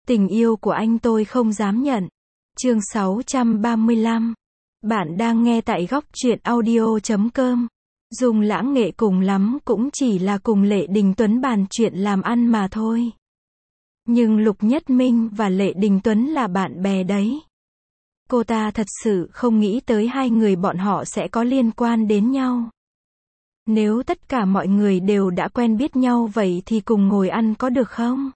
Tình yêu của anh tôi không dám nhận. Chương 635. Bạn đang nghe tại góc truyện audio.com. Dung Lãng Nghệ cùng lắm cũng chỉ là cùng Lệ Đình Tuấn bàn chuyện làm ăn mà thôi. Nhưng Lục Nhất Minh và Lệ Đình Tuấn là bạn bè đấy. Cô ta thật sự không nghĩ tới hai người bọn họ sẽ có liên quan đến nhau. Nếu tất cả mọi người đều đã quen biết nhau vậy thì cùng ngồi ăn có được không?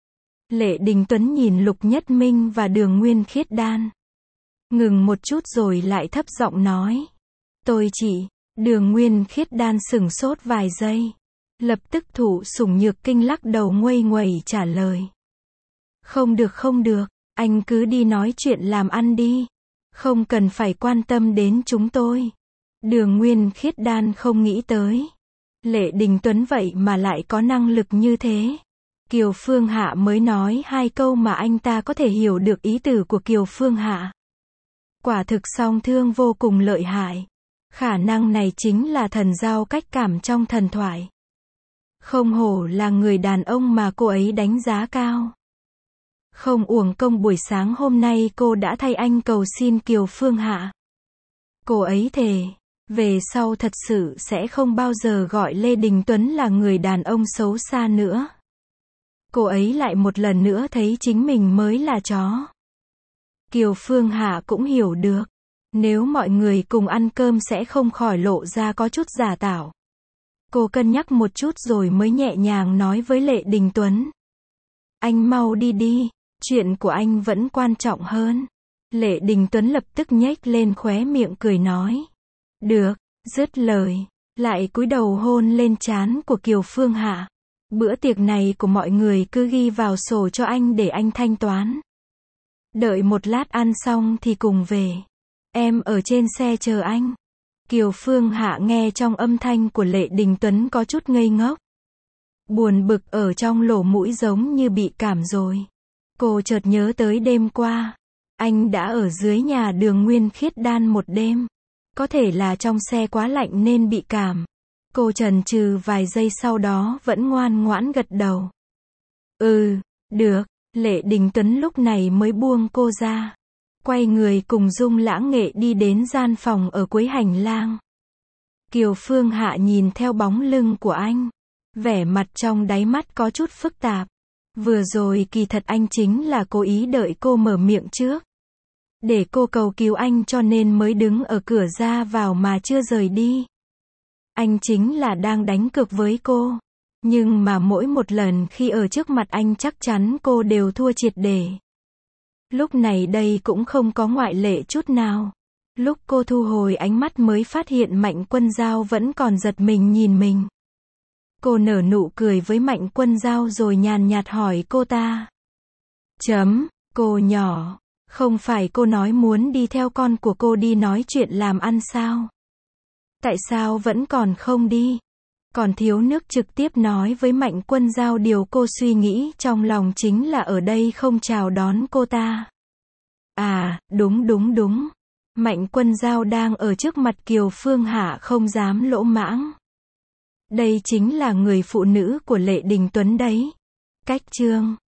Lệ Đình Tuấn nhìn Lục Nhất Minh và Đường Nguyên Khiết Đan. Ngừng một chút rồi lại thấp giọng nói. Tôi chỉ. Đường Nguyên Khiết Đan sửng sốt vài giây. Lập tức Thụ Sủng Nhược Kinh lắc đầu nguây nguẩy trả lời. Không được, anh cứ đi nói chuyện làm ăn đi. Không cần phải quan tâm đến chúng tôi. Đường Nguyên Khiết Đan không nghĩ tới. Lệ Đình Tuấn vậy mà lại có năng lực như thế. Kiều Phương Hạ mới nói hai câu mà anh ta có thể hiểu được ý tử của Kiều Phương Hạ. Quả thực song thương vô cùng lợi hại. Khả năng này chính là thần giao cách cảm trong thần thoại. Không hổ là người đàn ông mà cô ấy đánh giá cao. Không uổng công buổi sáng hôm nay cô đã thay anh cầu xin Kiều Phương Hạ. Cô ấy thề, về sau thật sự sẽ không bao giờ gọi Lê Đình Tuấn là người đàn ông xấu xa nữa. Cô ấy lại một lần nữa thấy chính mình mới là chó. Kiều Phương Hạ cũng hiểu được. Nếu mọi người cùng ăn cơm sẽ không khỏi lộ ra có chút giả tạo. Cô cân nhắc một chút rồi mới nhẹ nhàng nói với Lệ Đình Tuấn. Anh mau đi đi, chuyện của anh vẫn quan trọng hơn. Lệ Đình Tuấn lập tức nhếch lên khóe miệng cười nói. Được, dứt lời, lại cúi đầu hôn lên trán của Kiều Phương Hạ. Bữa tiệc này của mọi người cứ ghi vào sổ cho anh để anh thanh toán. Đợi một lát ăn xong thì cùng về. Em ở trên xe chờ anh. Kiều Phương Hạ nghe trong âm thanh của Lệ Đình Tuấn có chút ngây ngốc. Buồn bực ở trong lỗ mũi giống như bị cảm rồi. Cô chợt nhớ tới đêm qua. Anh đã ở dưới nhà Đường Nguyên Khiết Đan một đêm. Có thể là trong xe quá lạnh nên bị cảm. Cô chần chừ vài giây sau đó vẫn ngoan ngoãn gật đầu. Được. Lệ Đình Tuấn lúc này mới buông cô ra. Quay người cùng Dung Lãng Nghệ đi đến gian phòng ở cuối hành lang. Kiều Phương Hạ nhìn theo bóng lưng của anh. Vẻ mặt trong đáy mắt có chút phức tạp. Vừa rồi kỳ thật anh chính là cố ý đợi cô mở miệng trước. Để cô cầu cứu anh cho nên mới đứng ở cửa ra vào mà chưa rời đi. Anh chính là đang đánh cược với cô. Nhưng mà mỗi một lần khi ở trước mặt anh chắc chắn cô đều thua triệt để. Lúc này đây cũng không có ngoại lệ chút nào. Lúc cô thu hồi ánh mắt mới phát hiện Mạnh Quân Dao vẫn còn giật mình nhìn mình. Cô nở nụ cười với Mạnh Quân Dao rồi nhàn nhạt hỏi cô ta. Cô nhỏ, không phải cô nói muốn đi theo con của cô đi nói chuyện làm ăn sao? Tại sao vẫn còn không đi? Còn thiếu nước trực tiếp nói với Mạnh Quân Dao điều cô suy nghĩ trong lòng chính là ở đây không chào đón cô ta. À, đúng. Mạnh Quân Dao đang ở trước mặt Kiều Phương Hạ không dám lỗ mãng. Đây chính là người phụ nữ của Lệ Đình Tuấn đấy. Cách chương